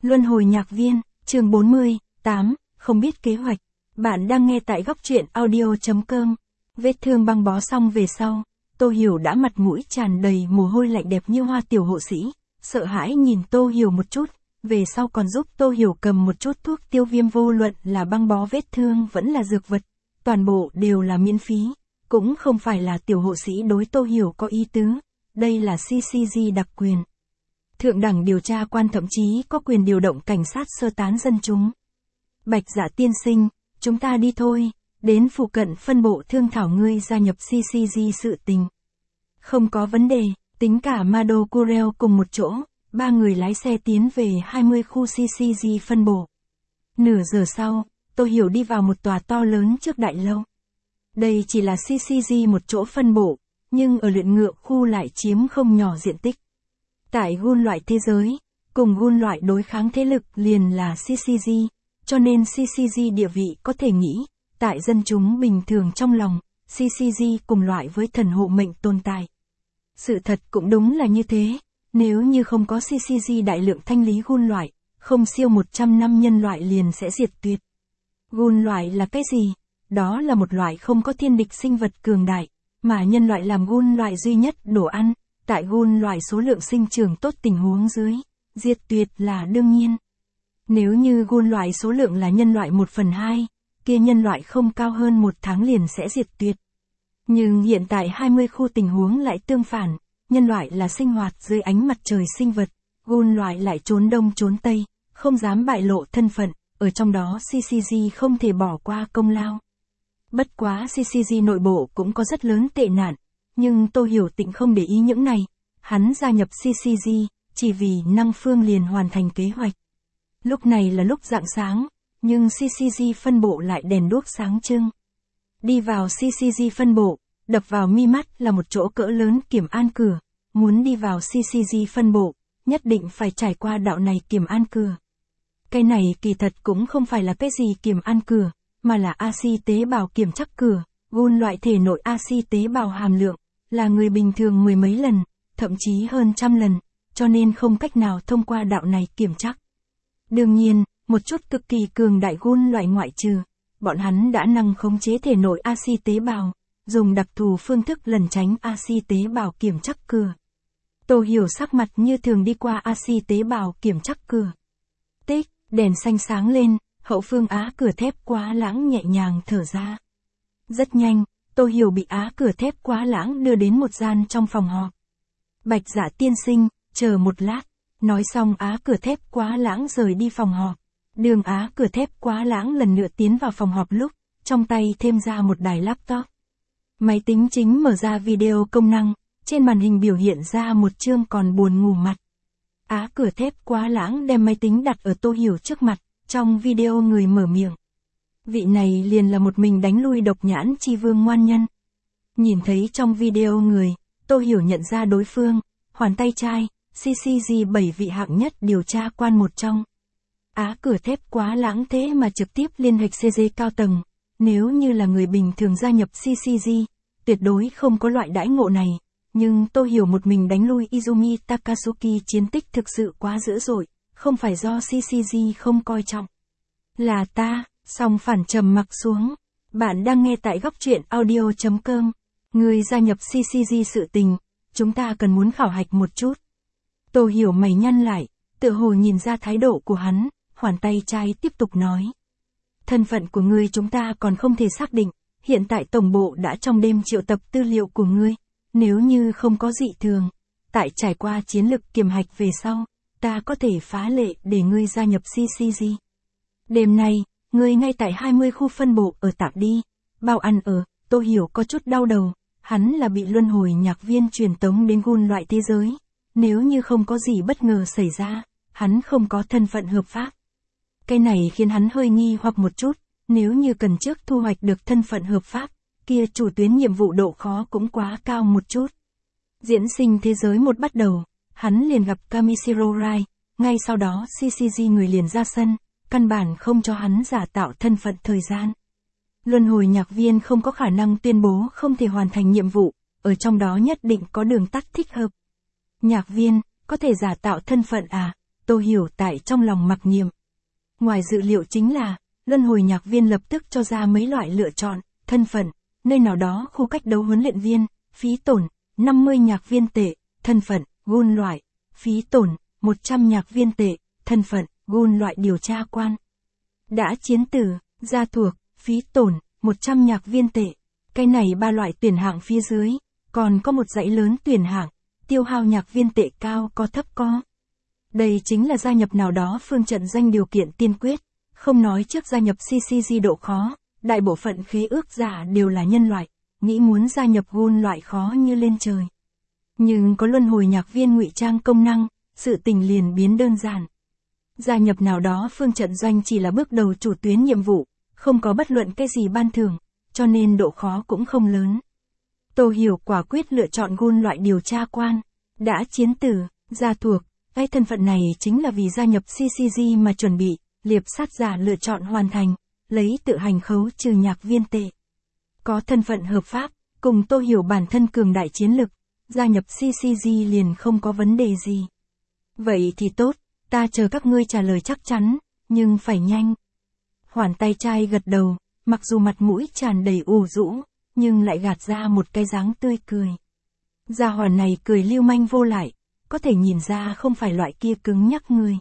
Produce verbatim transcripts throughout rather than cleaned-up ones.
Luân hồi nhạc viên, chương bốn mươi, tám, không biết kế hoạch. Bạn đang nghe tại góc truyện audio.com. Vết thương băng bó xong về sau, Tô Hiểu đã mặt mũi tràn đầy mồ hôi lạnh đẹp như hoa tiểu hộ sĩ, sợ hãi nhìn Tô Hiểu một chút, về sau còn giúp Tô Hiểu cầm một chút thuốc tiêu viêm, vô luận là băng bó vết thương vẫn là dược vật, toàn bộ đều là miễn phí, cũng không phải là tiểu hộ sĩ đối Tô Hiểu có ý tứ, đây là xê xê giê đặc quyền. Thượng đẳng điều tra quan thậm chí có quyền điều động cảnh sát sơ tán dân chúng. Bạch Dạ tiên sinh, chúng ta đi thôi, đến phụ cận phân bộ thương thảo ngươi gia nhập xê xê giê sự tình. Không có vấn đề, tính cả Mado Kurel cùng một chỗ, ba người lái xe tiến về hai mươi khu xê xê giê phân bộ. Nửa giờ sau, Tô Hiểu đi vào một tòa to lớn trước đại lâu. Đây chỉ là xê xê giê một chỗ phân bộ, nhưng ở luyện ngựa khu lại chiếm không nhỏ diện tích. Tại gun loại thế giới, cùng gun loại đối kháng thế lực liền là xê xê giê, cho nên xê xê giê địa vị có thể nghĩ, tại dân chúng bình thường trong lòng, xê xê giê cùng loại với thần hộ mệnh tồn tại. Sự thật cũng đúng là như thế, nếu như không có xê xê giê đại lượng thanh lý gun loại, không siêu một trăm năm nhân loại liền sẽ diệt tuyệt. Gun loại là cái gì? Đó là một loại không có thiên địch sinh vật cường đại, mà nhân loại làm gun loại duy nhất đồ ăn. Tại gun loại số lượng sinh trưởng tốt tình huống dưới, diệt tuyệt là đương nhiên. Nếu như gun loại số lượng là nhân loại một phần hai, kia nhân loại không cao hơn một tháng liền sẽ diệt tuyệt. Nhưng hiện tại hai mươi khu tình huống lại tương phản, nhân loại là sinh hoạt dưới ánh mặt trời sinh vật, gun loại lại trốn đông trốn tây, không dám bại lộ thân phận, ở trong đó xê xê giê không thể bỏ qua công lao. Bất quá xê xê giê nội bộ cũng có rất lớn tệ nạn. Nhưng Tô Hiểu Tịnh không để ý những này, hắn gia nhập xê xê giê, chỉ vì năng phương liền hoàn thành kế hoạch. Lúc này là lúc rạng sáng, nhưng xê xê giê phân bộ lại đèn đuốc sáng trưng. Đi vào xê xê giê phân bộ, đập vào mi mắt là một chỗ cỡ lớn kiểm an cửa, muốn đi vào xê xê giê phân bộ, nhất định phải trải qua đạo này kiểm an cửa. Cái này kỳ thật cũng không phải là cái gì kiểm an cửa, mà là a xê tế bào kiểm chắc cửa, gun loại thể nội a xê tế bào hàm lượng là người bình thường mười mấy lần, thậm chí hơn trăm lần, cho nên không cách nào thông qua đạo này kiểm chắc. Đương nhiên, một chút cực kỳ cường đại gun loại ngoại trừ, bọn hắn đã năng khống chế thể nội a xê tế bào, dùng đặc thù phương thức lẩn tránh a xê tế bào kiểm chắc cửa. Tô Hiểu sắc mặt như thường đi qua a xê tế bào kiểm chắc cửa. Tích, đèn xanh sáng lên, hậu phương á cửa thép quá lãng nhẹ nhàng thở ra. Rất nhanh, Tô Hiểu bị á cửa thép quá lãng đưa đến một gian trong phòng họp. Bạch Dạ tiên sinh, chờ một lát. Nói xong á cửa thép quá lãng rời đi phòng họp. Đường á cửa thép quá lãng lần nữa tiến vào phòng họp lúc, trong tay thêm ra một đài laptop. Máy tính chính mở ra video công năng, trên màn hình biểu hiện ra một chương còn buồn ngủ mặt. Á cửa thép quá lãng đem máy tính đặt ở Tô Hiểu trước mặt, trong video người mở miệng. Vị này liền là một mình đánh lui độc nhãn chi vương ngoan nhân. Nhìn thấy trong video người, Tô Hiểu nhận ra đối phương, hoàn tay trai, xê xê giê bảy vị hạng nhất điều tra quan một trong. Á cửa thép quá lãng thế mà trực tiếp liên hệ xê giê cao tầng, nếu như là người bình thường gia nhập xê xê giê, tuyệt đối không có loại đãi ngộ này, nhưng Tô Hiểu một mình đánh lui Izumi Takasuki chiến tích thực sự quá dữ dội, không phải do xê xê giê không coi trọng. Là ta. Song phản trầm mặc xuống. Bạn đang nghe tại góc truyện audio.com. Người gia nhập xê xê giê sự tình, chúng ta cần muốn khảo hạch một chút. Tô Hiểu mày nhăn lại, tựa hồ nhìn ra thái độ của hắn, hoàn tay trai tiếp tục nói. Thân phận của ngươi chúng ta còn không thể xác định, hiện tại tổng bộ đã trong đêm triệu tập tư liệu của ngươi, nếu như không có dị thường, tại trải qua chiến lực kiểm hạch về sau, ta có thể phá lệ để ngươi gia nhập xê xê giê. Đêm nay, ngươi ngay tại hai mươi khu phân bộ ở tạm đi, bao ăn ở. Tô Hiểu có chút đau đầu, hắn là bị luân hồi nhạc viên truyền tống đến gun loại thế giới, nếu như không có gì bất ngờ xảy ra, hắn không có thân phận hợp pháp. Cái này khiến hắn hơi nghi hoặc một chút, nếu như cần trước thu hoạch được thân phận hợp pháp, kia chủ tuyến nhiệm vụ độ khó cũng quá cao một chút. Diễn sinh thế giới một bắt đầu, hắn liền gặp Kamishiro Rai, ngay sau đó xê xê giê người liền ra sân. Căn bản không cho hắn giả tạo thân phận thời gian. Luân hồi nhạc viên không có khả năng tuyên bố không thể hoàn thành nhiệm vụ, ở trong đó nhất định có đường tắt thích hợp. Nhạc viên, có thể giả tạo thân phận à? Tô Hiểu tại trong lòng mặc niệm. Ngoài dự liệu chính là, luân hồi nhạc viên lập tức cho ra mấy loại lựa chọn, thân phận, nơi nào đó khu cách đấu huấn luyện viên, phí tổn, năm mươi nhạc viên tệ, thân phận, gun loại, phí tổn, một trăm nhạc viên tệ, thân phận, gun loại điều tra quan. Đã chiến tử, gia thuộc, phí tổn, một trăm nhạc viên tệ. Cái này ba loại tuyển hạng phía dưới, còn có một dãy lớn tuyển hạng, tiêu hao nhạc viên tệ cao có thấp có. Đây chính là gia nhập nào đó phương trận danh điều kiện tiên quyết, không nói trước gia nhập xê xê giê độ khó, đại bộ phận khế ước giả đều là nhân loại, nghĩ muốn gia nhập gun loại khó như lên trời. Nhưng có luân hồi nhạc viên ngụy trang công năng, sự tình liền biến đơn giản. Gia nhập nào đó phương trận doanh chỉ là bước đầu chủ tuyến nhiệm vụ, không có bất luận cái gì ban thưởng, cho nên độ khó cũng không lớn. Tô Hiểu quả quyết lựa chọn gun loại điều tra quan, đã chiến tử, gia thuộc, cái thân phận này chính là vì gia nhập xê xê giê mà chuẩn bị, liệp sát giả lựa chọn hoàn thành, lấy tự hành khấu trừ nhạc viên tệ. Có thân phận hợp pháp, cùng Tô Hiểu bản thân cường đại chiến lực, gia nhập xê xê giê liền không có vấn đề gì. Vậy thì tốt, ta chờ các ngươi trả lời chắc chắn, nhưng phải nhanh. Hoàn tay trai gật đầu, mặc dù mặt mũi tràn đầy ủ rũ, nhưng lại gạt ra một cái dáng tươi cười. Gia hỏa này cười lưu manh vô lại, có thể nhìn ra không phải loại kia cứng nhắc người.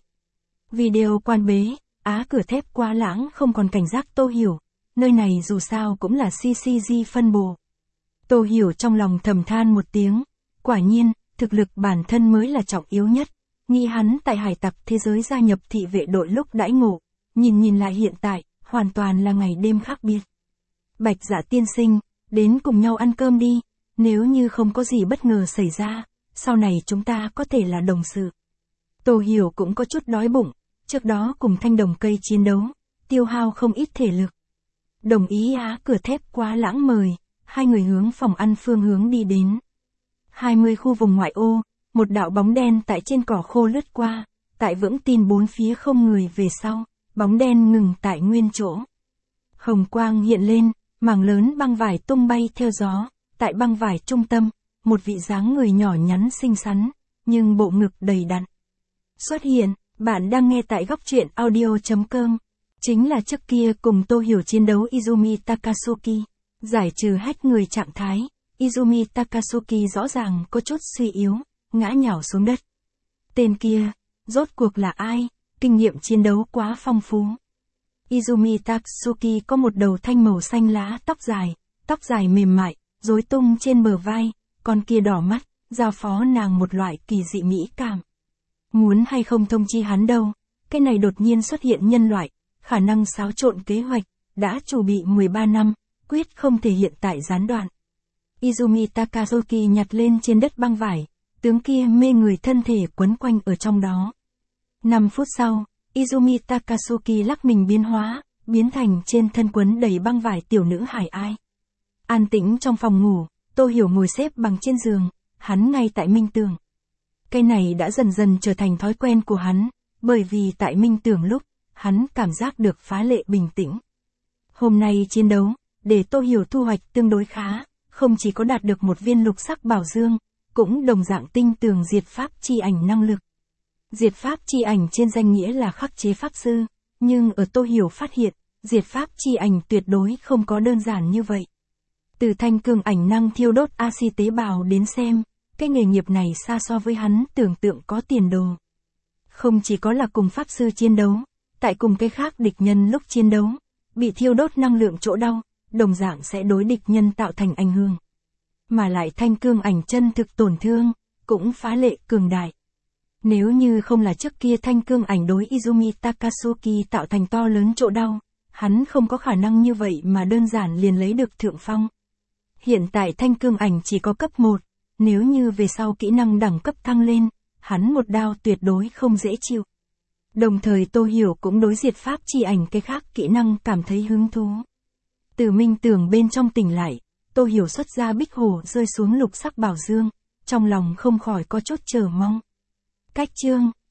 Video quan bế, á cửa thép quá lãng không còn cảnh giác Tô Hiểu, nơi này dù sao cũng là xê xê giê phân bổ. Tô Hiểu trong lòng thầm than một tiếng, quả nhiên, thực lực bản thân mới là trọng yếu nhất. Nghĩ hắn tại hải tặc thế giới gia nhập thị vệ đội lúc đãi ngộ, nhìn nhìn lại hiện tại, hoàn toàn là ngày đêm khác biệt. Bạch Dạ tiên sinh, đến cùng nhau ăn cơm đi, nếu như không có gì bất ngờ xảy ra, sau này chúng ta có thể là đồng sự. Tô Hiểu cũng có chút đói bụng, trước đó cùng thanh đồng cây chiến đấu, tiêu hao không ít thể lực. Đồng ý á cửa thép quá lãng mời, hai người hướng phòng ăn phương hướng đi đến. hai mươi khu vùng ngoại ô, một đạo bóng đen tại trên cỏ khô lướt qua, tại vững tin bốn phía không người về sau, bóng đen ngừng tại nguyên chỗ. Hồng quang hiện lên, mảng lớn băng vải tung bay theo gió, tại băng vải trung tâm, một vị dáng người nhỏ nhắn xinh xắn, nhưng bộ ngực đầy đặn. Xuất hiện, bạn đang nghe tại góc truyện audio chấm com. Chính là trước kia cùng Tô Hiểu chiến đấu Izumi Takasuki, giải trừ hết người trạng thái, Izumi Takasuki rõ ràng có chút suy yếu, ngã nhào xuống đất. Tên kia, rốt cuộc là ai, kinh nghiệm chiến đấu quá phong phú. Izumi Takasuki có một đầu thanh màu xanh lá tóc dài, tóc dài mềm mại, rối tung trên bờ vai, con kia đỏ mắt, giao phó nàng một loại kỳ dị mỹ cảm. Muốn hay không thông chi hắn đâu, cái này đột nhiên xuất hiện nhân loại, khả năng xáo trộn kế hoạch, đã chuẩn bị mười ba năm, quyết không thể hiện tại gián đoạn. Izumi Takasuki nhặt lên trên đất băng vải, tướng kia mê người thân thể quấn quanh ở trong đó. năm phút sau, Izumi Takasuki lắc mình biến hóa, biến thành trên thân quấn đầy băng vải tiểu nữ hải ai. An tĩnh trong phòng ngủ, Tô Hiểu ngồi xếp bằng trên giường, hắn ngay tại minh tưởng. Cái này đã dần dần trở thành thói quen của hắn, bởi vì tại minh tưởng lúc, hắn cảm giác được phá lệ bình tĩnh. Hôm nay chiến đấu, để Tô Hiểu thu hoạch tương đối khá, không chỉ có đạt được một viên lục sắc bảo dương, cũng đồng dạng tinh tường diệt pháp chi ảnh năng lực. Diệt pháp chi ảnh trên danh nghĩa là khắc chế pháp sư, nhưng ở Tô Hiểu phát hiện, diệt pháp chi ảnh tuyệt đối không có đơn giản như vậy. Từ thanh cường ảnh năng thiêu đốt axi tế bào đến xem, cái nghề nghiệp này xa so với hắn tưởng tượng có tiền đồ. Không chỉ có là cùng pháp sư chiến đấu, tại cùng cái khác địch nhân lúc chiến đấu, bị thiêu đốt năng lượng chỗ đau, đồng dạng sẽ đối địch nhân tạo thành ảnh hưởng. Mà lại thanh cương ảnh chân thực tổn thương, cũng phá lệ cường đại. Nếu như không là trước kia thanh cương ảnh đối Izumi Takasuki tạo thành to lớn chỗ đau, hắn không có khả năng như vậy mà đơn giản liền lấy được thượng phong. Hiện tại thanh cương ảnh chỉ có cấp một, nếu như về sau kỹ năng đẳng cấp thăng lên, hắn một đao tuyệt đối không dễ chịu. Đồng thời Tô Hiểu cũng đối diệt pháp chi ảnh cái khác kỹ năng cảm thấy hứng thú. Từ minh tưởng bên trong tỉnh lại, Tô Hiểu xuất ra bích hổ rơi xuống lục sắc bảo dương, trong lòng không khỏi có chút chờ mong. Cách chương,